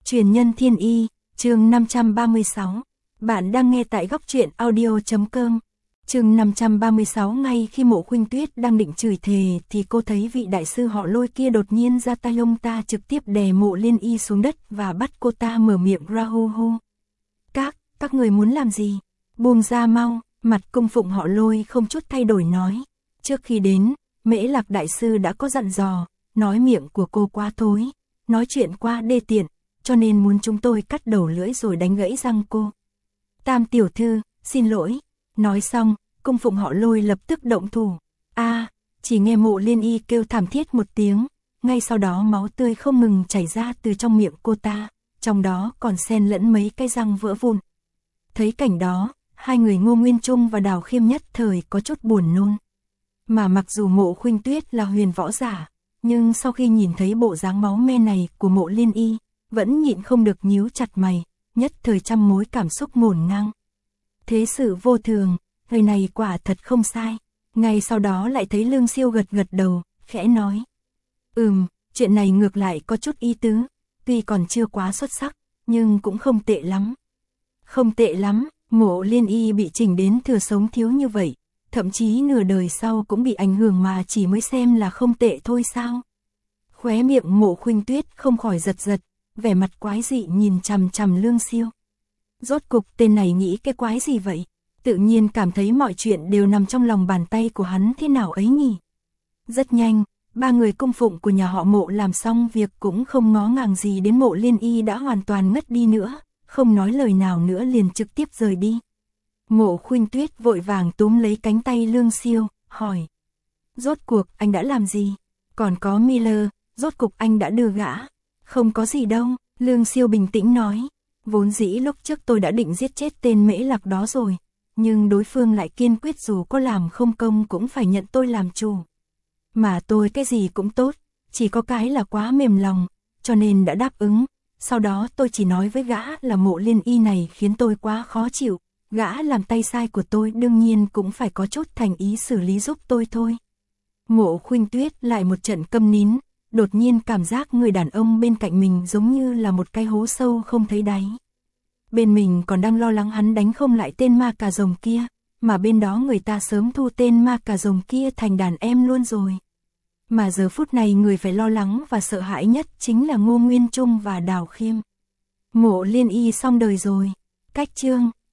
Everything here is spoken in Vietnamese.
Truyền nhân thiên y, chương 536. Bạn đang nghe tại góc truyện audio.com. Chương 536. Ngay khi Mộ Khuynh Tuyết đang định chửi thề thì cô thấy vị đại sư họ Lôi kia đột nhiên ra tay, ông ta trực tiếp đè Mộ Liên Y xuống đất và bắt cô ta mở miệng ra hô hô. Các người muốn làm gì? Buông ra mau. Mặt cung phụng họ Lôi không chút thay đổi nói. Trước khi đến, Mễ Lạc đại sư đã có dặn dò, nói miệng của cô quá thối, nói chuyện quá đê tiện, cho nên muốn chúng tôi cắt đầu lưỡi rồi đánh gãy răng cô. Tam tiểu thư, xin lỗi. Nói xong, cung phụng họ Lôi lập tức động thủ. Chỉ nghe Mộ Liên Y kêu thảm thiết một tiếng, ngay sau đó máu tươi không ngừng chảy ra từ trong miệng cô ta, trong đó còn xen lẫn mấy cái răng vỡ vụn. Thấy cảnh đó, hai người Ngô Nguyên Trung và Đào Khiêm nhất thời có chút buồn nôn. Mà mặc dù Mộ Khuynh Tuyết là huyền võ giả, nhưng sau khi nhìn thấy bộ dáng máu me này của Mộ Liên Y, vẫn nhịn không được nhíu chặt mày, nhất thời trăm mối cảm xúc ngổn ngang. Thế sự vô thường, người này quả thật không sai. Ngay sau đó lại thấy Lương Siêu gật gật đầu, khẽ nói. Chuyện này ngược lại có chút ý tứ, tuy còn chưa quá xuất sắc, nhưng cũng không tệ lắm. Không tệ lắm, Mộ Liên Y bị chỉnh đến thừa sống thiếu như vậy, thậm chí nửa đời sau cũng bị ảnh hưởng mà chỉ mới xem là không tệ thôi sao? Khóe miệng Mộ Khuynh Tuyết không khỏi giật giật, vẻ mặt quái dị nhìn chằm chằm Lương Siêu. Rốt cục tên này nghĩ cái quái gì vậy? Tự nhiên cảm thấy mọi chuyện đều nằm trong lòng bàn tay của hắn thế nào ấy nhỉ? Rất nhanh, ba người cung phụng của nhà họ Mộ làm xong việc cũng không ngó ngàng gì đến Mộ Liên Y đã hoàn toàn ngất đi nữa, không nói lời nào nữa liền trực tiếp rời đi. Mộ Khuynh Tuyết vội vàng túm lấy cánh tay Lương Siêu, hỏi. Rốt cuộc anh đã làm gì? Còn có Miller, rốt cuộc anh đã đưa gã? Không có gì đâu, Lương Siêu bình tĩnh nói. Vốn dĩ lúc trước tôi đã định giết chết tên Mễ Lạc đó rồi, nhưng đối phương lại kiên quyết dù có làm không công cũng phải nhận tôi làm chủ. Mà tôi cái gì cũng tốt, chỉ có cái là quá mềm lòng, cho nên đã đáp ứng. Sau đó tôi chỉ nói với gã là Mộ Liên Y này khiến tôi quá khó chịu, gã làm tay sai của tôi đương nhiên cũng phải có chút thành ý xử lý giúp tôi thôi. Mộ Khuynh Tuyết lại một trận câm nín, đột nhiên cảm giác người đàn ông bên cạnh mình giống như là một cái hố sâu không thấy đáy. Bên mình còn đang lo lắng hắn đánh không lại tên ma cà rồng kia, mà bên đó người ta sớm thu tên ma cà rồng kia thành đàn em luôn rồi. Mà giờ phút này người phải lo lắng và sợ hãi nhất chính là Ngô Nguyên Trung và Đào Khiêm. Mộ Liên Y xong đời rồi. Cách chương